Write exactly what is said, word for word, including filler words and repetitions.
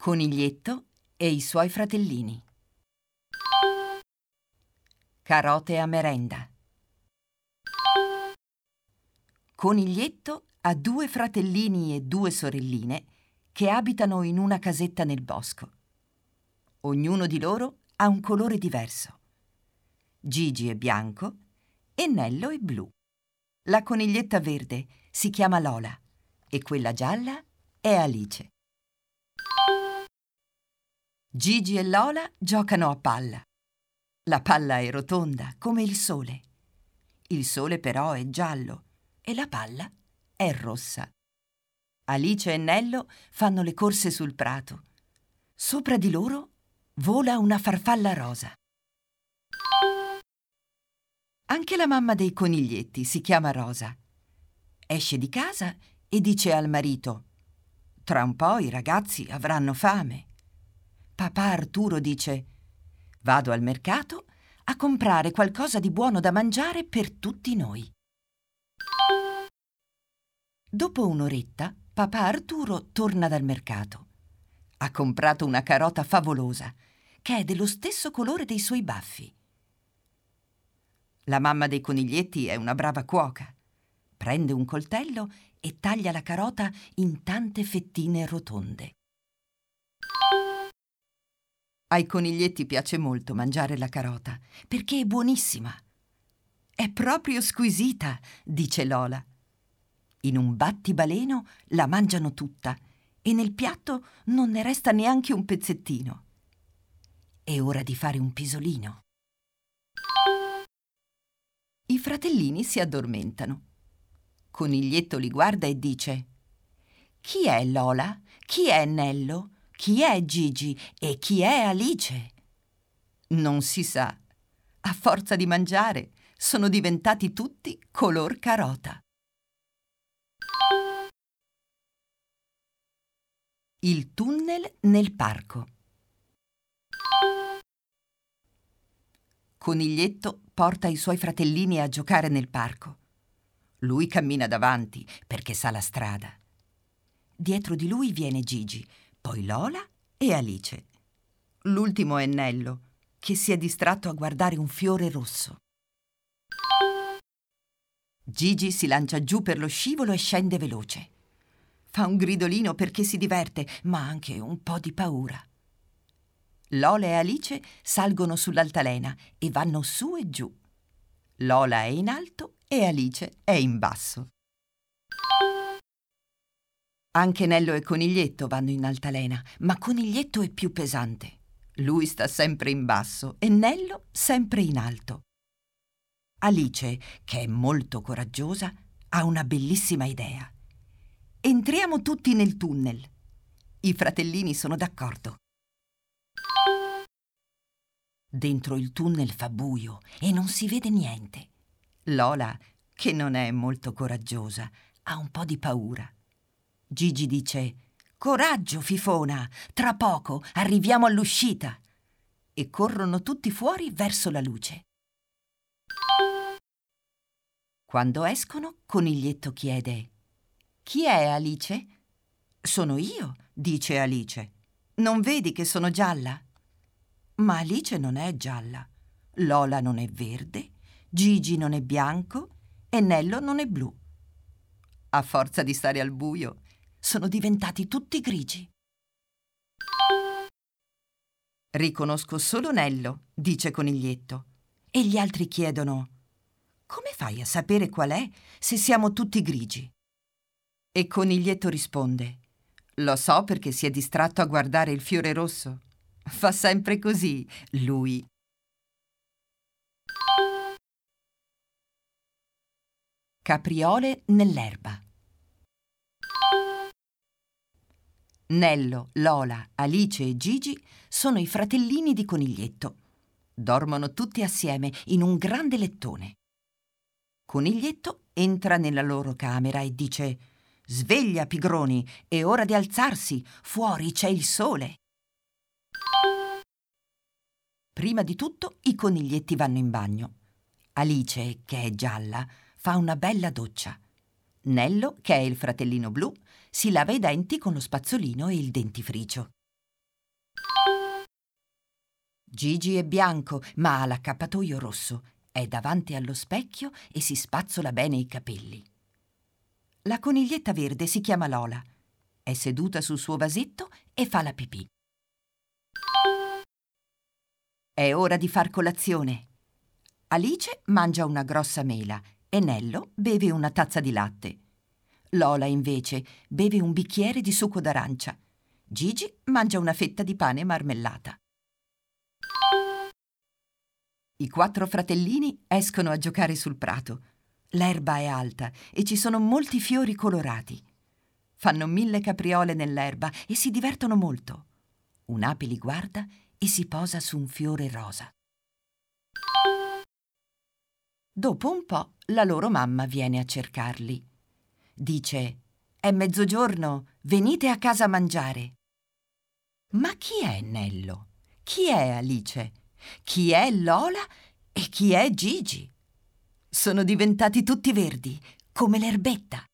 Coniglietto e i suoi fratellini. Carote a merenda. Coniglietto ha due fratellini e due sorelline che abitano in una casetta nel bosco. Ognuno di loro ha un colore diverso. Gigi è bianco e Nello è blu. La coniglietta verde si chiama Lola e quella gialla è Alice. Gigi e Lola giocano a palla. La palla è rotonda come il sole. Il sole però è giallo e la palla è rossa. Alice e Nello fanno le corse sul prato. Sopra di loro vola una farfalla rosa. Anche la mamma dei coniglietti si chiama Rosa. Esce di casa e dice al marito: «Tra un po' i ragazzi avranno fame». Papà Arturo dice: «Vado al mercato a comprare qualcosa di buono da mangiare per tutti noi». Dopo un'oretta, papà Arturo torna dal mercato. Ha comprato una carota favolosa, che è dello stesso colore dei suoi baffi. La mamma dei coniglietti è una brava cuoca. Prende un coltello e taglia la carota in tante fettine rotonde. Ai coniglietti piace molto mangiare la carota, perché è buonissima. «È proprio squisita», dice Lola. In un battibaleno la mangiano tutta e nel piatto non ne resta neanche un pezzettino. È ora di fare un pisolino. I fratellini si addormentano. Coniglietto li guarda e dice: «Chi è Lola? Chi è Nello? Chi è Gigi? E chi è Alice?» Non si sa. A forza di mangiare sono diventati tutti color carota. Il tunnel nel parco. Coniglietto porta i suoi fratellini a giocare nel parco. Lui cammina davanti perché sa la strada. Dietro di lui viene Gigi, poi Lola e Alice. L'ultimo è Nello, che si è distratto a guardare un fiore rosso. Gigi si lancia giù per lo scivolo e scende veloce. Fa un gridolino perché si diverte, ma anche un po' di paura. Lola e Alice salgono sull'altalena e vanno su e giù. Lola è in alto e Alice è in basso. Anche Nello e Coniglietto vanno in altalena, ma Coniglietto è più pesante. Lui sta sempre in basso e Nello sempre in alto. Alice, che è molto coraggiosa, ha una bellissima idea. Entriamo tutti nel tunnel. I fratellini sono d'accordo. Dentro il tunnel fa buio e non si vede niente. Lola, che non è molto coraggiosa, ha un po' di paura. Gigi dice: «Coraggio, fifona, tra poco arriviamo all'uscita». E corrono tutti fuori verso la luce. Quando escono, Coniglietto chiede: «Chi è Alice?» «Sono io», dice Alice. «Non vedi che sono gialla?» Ma Alice non è gialla, Lola non è verde, Gigi non è bianco e Nello non è blu. A forza di stare al buio, sono diventati tutti grigi. «Riconosco solo Nello», dice Coniglietto. E gli altri chiedono: «Come fai a sapere qual è se siamo tutti grigi?» E Coniglietto risponde: «Lo so perché si è distratto a guardare il fiore rosso. Fa sempre così, lui». Capriole nell'erba. Nello, Lola, Alice e Gigi sono i fratellini di Coniglietto. Dormono tutti assieme in un grande lettone. Coniglietto entra nella loro camera e dice: «Sveglia, pigroni, è ora di alzarsi, fuori c'è il sole». Prima di tutto i coniglietti vanno in bagno. Alice, che è gialla, fa una bella doccia. Nello, che è il fratellino blu, si lava i denti con lo spazzolino e il dentifricio. Gigi è bianco, ma ha l'accappatoio rosso. È davanti allo specchio e si spazzola bene i capelli. La coniglietta verde si chiama Lola. È seduta sul suo vasetto e fa la pipì. È ora di far colazione. Alice mangia una grossa mela e Nello beve una tazza di latte. Lola, invece, beve un bicchiere di succo d'arancia. Gigi mangia una fetta di pane e marmellata. I quattro fratellini escono a giocare sul prato. L'erba è alta e ci sono molti fiori colorati. Fanno mille capriole nell'erba e si divertono molto. Un'ape li guarda e si posa su un fiore rosa. Dopo un po' la loro mamma viene a cercarli. Dice: «È mezzogiorno, venite a casa a mangiare». Ma chi è Nello? Chi è Alice? Chi è Lola? E chi è Gigi? Sono diventati tutti verdi, come l'erbetta.